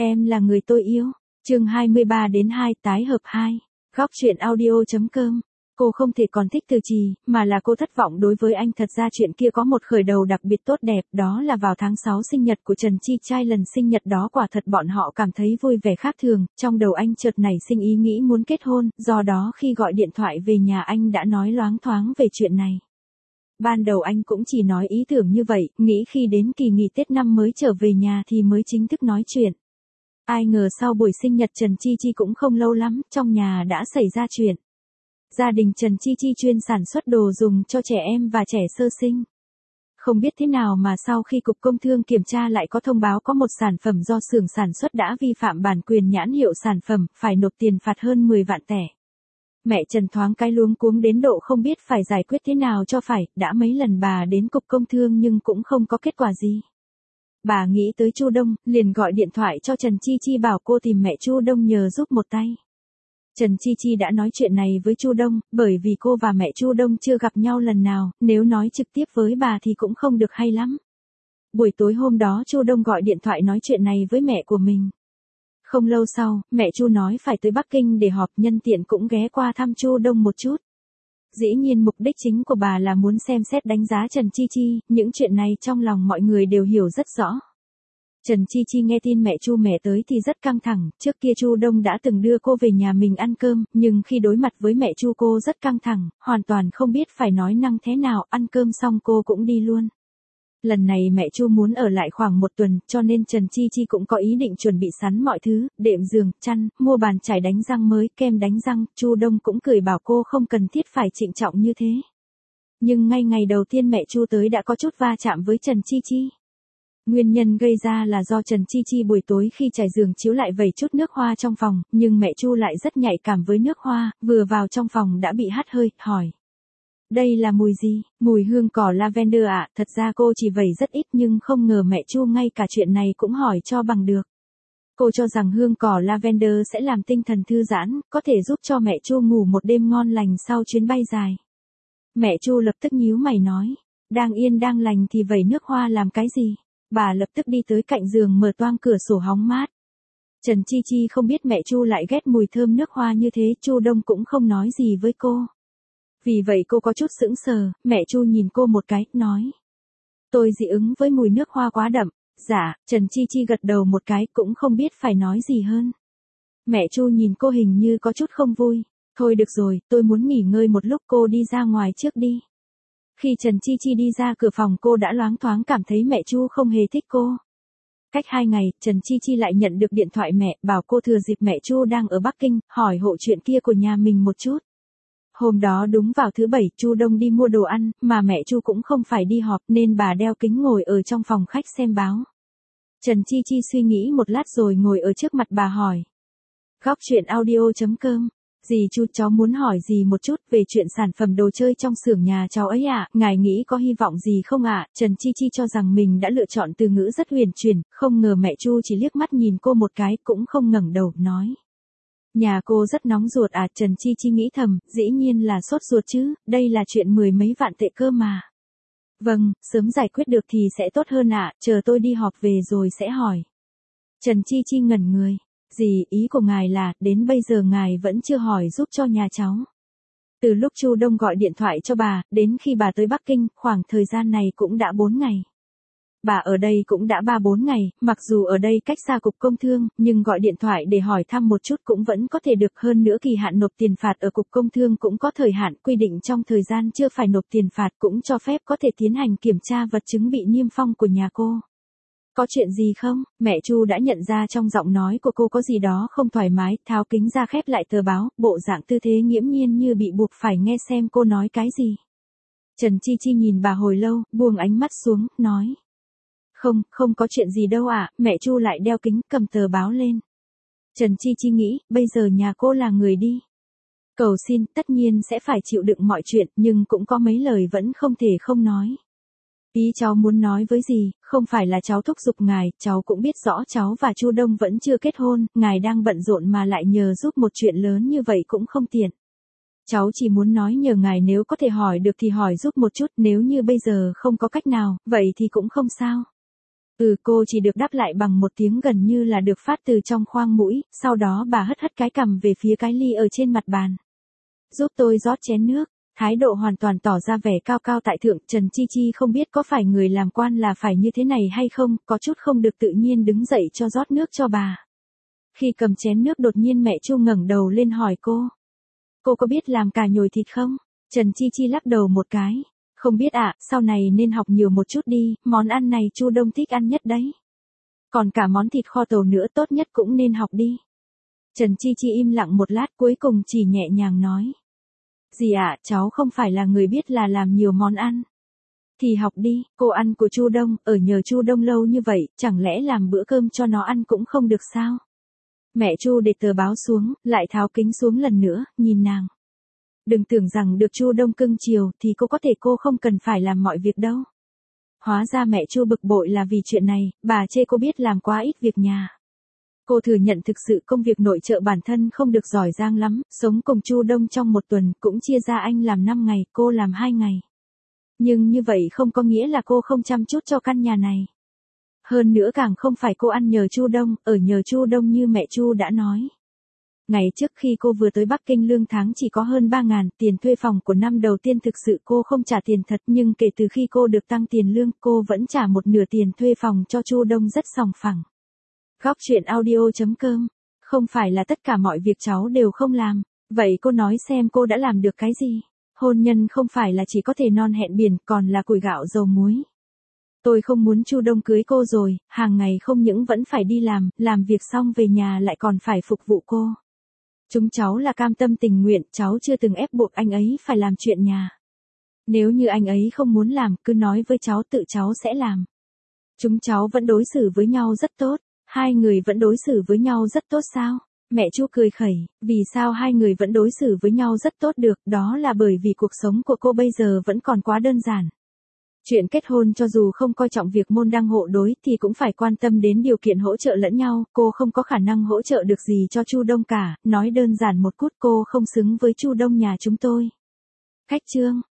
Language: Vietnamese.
Em là người tôi yêu. Chương 23 đến 2 tái hợp 2. Góc truyện audio.com. Cô không thể còn thích Từ Trì, mà là cô thất vọng đối với anh. Thật ra chuyện kia có một khởi đầu đặc biệt tốt đẹp, đó là vào tháng 6 sinh nhật của Trần Chi Trai. Lần sinh nhật đó quả thật bọn họ cảm thấy vui vẻ khác thường, trong đầu anh chợt nảy sinh ý nghĩ muốn kết hôn, do đó khi gọi điện thoại về nhà anh đã nói loáng thoáng về chuyện này. Ban đầu anh cũng chỉ nói ý tưởng như vậy, nghĩ khi đến kỳ nghỉ Tết năm mới trở về nhà thì mới chính thức nói chuyện. Ai ngờ sau buổi sinh nhật Trần Chi Chi cũng không lâu lắm, trong nhà đã xảy ra chuyện. Gia đình Trần Chi Chi chuyên sản xuất đồ dùng cho trẻ em và trẻ sơ sinh. Không biết thế nào mà sau khi Cục Công Thương kiểm tra lại có thông báo có một sản phẩm do xưởng sản xuất đã vi phạm bản quyền nhãn hiệu sản phẩm, phải nộp tiền phạt hơn 10 vạn tệ. Mẹ Trần thoáng cái luống cuống đến độ không biết phải giải quyết thế nào cho phải, đã mấy lần bà đến Cục Công Thương nhưng cũng không có kết quả gì. Bà nghĩ tới Chu Đông, liền gọi điện thoại cho Trần Chi Chi bảo cô tìm mẹ Chu Đông nhờ giúp một tay. Trần Chi Chi đã nói chuyện này với Chu Đông, bởi vì cô và mẹ Chu Đông chưa gặp nhau lần nào, nếu nói trực tiếp với bà thì cũng không được hay lắm. Buổi tối hôm đó Chu Đông gọi điện thoại nói chuyện này với mẹ của mình. Không lâu sau, mẹ Chu nói phải tới Bắc Kinh để họp, nhân tiện cũng ghé qua thăm Chu Đông một chút. Dĩ nhiên mục đích chính của bà là muốn xem xét đánh giá Trần Chi Chi, những chuyện này trong lòng mọi người đều hiểu rất rõ. Trần Chi Chi nghe tin mẹ Chu mẹ tới thì rất căng thẳng, trước kia Chu Đông đã từng đưa cô về nhà mình ăn cơm, nhưng khi đối mặt với mẹ Chu cô rất căng thẳng, hoàn toàn không biết phải nói năng thế nào, ăn cơm xong cô cũng đi luôn. Lần này mẹ Chu muốn ở lại khoảng 1 tuần, cho nên Trần Chi Chi cũng có ý định chuẩn bị sẵn mọi thứ, đệm giường, chăn, mua bàn chải đánh răng mới, kem đánh răng. Chu Đông cũng cười bảo cô không cần thiết phải trịnh trọng như thế. Nhưng ngay ngày đầu tiên mẹ Chu tới đã có chút va chạm với Trần Chi Chi. Nguyên nhân gây ra là do Trần Chi Chi buổi tối khi trải giường chiếu lại vẩy chút nước hoa trong phòng, nhưng mẹ Chu lại rất nhạy cảm với nước hoa, vừa vào trong phòng đã bị hắt hơi, hỏi. Đây là mùi gì? Mùi hương cỏ lavender ạ. Thật ra cô chỉ vẩy rất ít nhưng không ngờ mẹ Chu ngay cả chuyện này cũng hỏi cho bằng được. Cô cho rằng hương cỏ lavender sẽ làm tinh thần thư giãn, có thể giúp cho mẹ Chu ngủ một đêm ngon lành sau chuyến bay dài. Mẹ Chu lập tức nhíu mày nói, đang yên đang lành thì vẩy nước hoa làm cái gì? Bà lập tức đi tới cạnh giường mở toang cửa sổ hóng mát. Trần Chi Chi không biết mẹ Chu lại ghét mùi thơm nước hoa như thế, Chu Đông cũng không nói gì với cô. Vì vậy cô có chút sững sờ, mẹ Chu nhìn cô một cái, nói. Tôi dị ứng với mùi nước hoa quá đậm. Dạ, Trần Chi Chi gật đầu một cái, cũng không biết phải nói gì hơn. Mẹ Chu nhìn cô hình như có chút không vui. Thôi được rồi, tôi muốn nghỉ ngơi một lúc, cô đi ra ngoài trước đi. Khi Trần Chi Chi đi ra cửa phòng cô đã loáng thoáng cảm thấy mẹ Chu không hề thích cô. Cách 2 ngày, Trần Chi Chi lại nhận được điện thoại mẹ, bảo cô thừa dịp mẹ Chu đang ở Bắc Kinh, hỏi hộ chuyện kia của nhà mình một chút. Hôm đó đúng vào thứ Bảy, Chu Đông đi mua đồ ăn, mà mẹ Chu cũng không phải đi họp nên bà đeo kính ngồi ở trong phòng khách xem báo. Trần Chi Chi suy nghĩ một lát rồi ngồi ở trước mặt bà hỏi. Góc truyện audio.com. Dì Chu, cháu muốn hỏi dì một chút về chuyện sản phẩm đồ chơi trong xưởng nhà cháu ấy ạ. Ngài nghĩ có hy vọng gì không ạ? Trần Chi Chi cho rằng mình đã lựa chọn từ ngữ rất huyền chuyển, không ngờ mẹ Chu chỉ liếc mắt nhìn cô một cái, cũng không ngẩng đầu, nói. Nhà cô rất nóng ruột à? Trần Chi Chi nghĩ thầm, dĩ nhiên là sốt ruột chứ, đây là chuyện 10 mấy vạn tệ cơ mà. Vâng, sớm giải quyết được thì sẽ tốt hơn ạ, chờ tôi đi họp về rồi sẽ hỏi. Trần Chi Chi ngẩn người. Dì, ý của ngài là, đến bây giờ ngài vẫn chưa hỏi giúp cho nhà cháu. Từ lúc Chu Đông gọi điện thoại cho bà, đến khi bà tới Bắc Kinh, khoảng thời gian này cũng đã 4 ngày. Bà ở đây cũng đã 3-4 ngày, mặc dù ở đây cách xa Cục Công Thương, nhưng gọi điện thoại để hỏi thăm một chút cũng vẫn có thể được, hơn nữa kỳ hạn nộp tiền phạt ở Cục Công Thương cũng có thời hạn quy định, trong thời gian chưa phải nộp tiền phạt cũng cho phép có thể tiến hành kiểm tra vật chứng bị niêm phong của nhà cô. Có chuyện gì không? Mẹ Chu đã nhận ra trong giọng nói của cô có gì đó không thoải mái, tháo kính ra khép lại tờ báo, bộ dạng tư thế nghiễm nhiên như bị buộc phải nghe xem cô nói cái gì. Trần Chi Chi nhìn bà hồi lâu, buông ánh mắt xuống, nói. Không có chuyện gì đâu ạ. Mẹ Chu lại đeo kính, cầm tờ báo lên. Trần Chi Chi nghĩ, bây giờ nhà cô là người đi cầu xin, tất nhiên sẽ phải chịu đựng mọi chuyện, nhưng cũng có mấy lời vẫn không thể không nói. Ý cháu muốn nói với gì, không phải là cháu thúc giục ngài, cháu cũng biết rõ cháu và Chu Đông vẫn chưa kết hôn, ngài đang bận rộn mà lại nhờ giúp một chuyện lớn như vậy cũng không tiện. Cháu chỉ muốn nói nhờ ngài nếu có thể hỏi được thì hỏi giúp một chút, nếu như bây giờ không có cách nào, vậy thì cũng không sao. Cô chỉ được đáp lại bằng một tiếng gần như là được phát từ trong khoang mũi, sau đó bà hất hất cái cằm về phía cái ly ở trên mặt bàn. Giúp tôi rót chén nước, thái độ hoàn toàn tỏ ra vẻ cao cao tại thượng. Trần Chi Chi không biết có phải người làm quan là phải như thế này hay không, có chút không được tự nhiên đứng dậy cho rót nước cho bà. Khi cầm chén nước đột nhiên mẹ Chu ngẩng đầu lên hỏi cô. Cô có biết làm cà nhồi thịt không? Trần Chi Chi lắc đầu một cái. Không biết ạ, sau này nên học nhiều một chút đi, món ăn này Chu Đông thích ăn nhất đấy. Còn cả món thịt kho tàu nữa tốt nhất cũng nên học đi. Trần Chi Chi im lặng một lát cuối cùng chỉ nhẹ nhàng nói. Dì ạ, cháu không phải là người biết là làm nhiều món ăn. Thì học đi, cô ăn của Chu Đông, ở nhờ Chu Đông lâu như vậy, chẳng lẽ làm bữa cơm cho nó ăn cũng không được sao? Mẹ Chu để tờ báo xuống, lại tháo kính xuống lần nữa, nhìn nàng. Đừng tưởng rằng được Chu Đông cưng chiều thì cô không cần phải làm mọi việc đâu. Hóa ra mẹ Chu bực bội là vì chuyện này, bà chê cô biết làm quá ít việc nhà. Cô thừa nhận thực sự công việc nội trợ bản thân không được giỏi giang lắm, sống cùng Chu Đông trong một tuần cũng chia ra anh làm 5 ngày, cô làm 2 ngày. Nhưng như vậy không có nghĩa là cô không chăm chút cho căn nhà này. Hơn nữa càng không phải cô ăn nhờ Chu Đông, ở nhờ Chu Đông như mẹ Chu đã nói. Ngày trước khi cô vừa tới Bắc Kinh lương tháng chỉ có hơn 3.000, tiền thuê phòng của năm đầu tiên thực sự cô không trả tiền thật, nhưng kể từ khi cô được tăng tiền lương, cô vẫn trả một nửa tiền thuê phòng cho Chu Đông rất sòng phẳng. Góc chuyện audio.com. Không phải là tất cả mọi việc cháu đều không làm. Vậy cô nói xem cô đã làm được cái gì? Hôn nhân không phải là chỉ có thể non hẹn biển, còn là củi gạo dầu muối. Tôi không muốn Chu Đông cưới cô rồi, hàng ngày không những vẫn phải đi làm việc xong về nhà lại còn phải phục vụ cô. Chúng cháu là cam tâm tình nguyện, cháu chưa từng ép buộc anh ấy phải làm chuyện nhà. Nếu như anh ấy không muốn làm, cứ nói với cháu tự cháu sẽ làm. Chúng cháu vẫn đối xử với nhau rất tốt. Hai người vẫn đối xử với nhau rất tốt sao? Mẹ Chu cười khẩy, vì sao hai người vẫn đối xử với nhau rất tốt được, đó là bởi vì cuộc sống của cô bây giờ vẫn còn quá đơn giản. Chuyện kết hôn cho dù không coi trọng việc môn đăng hộ đối thì cũng phải quan tâm đến điều kiện hỗ trợ lẫn nhau, cô không có khả năng hỗ trợ được gì cho Chu Đông cả, nói đơn giản một chút cô không xứng với Chu Đông nhà chúng tôi. Cách chương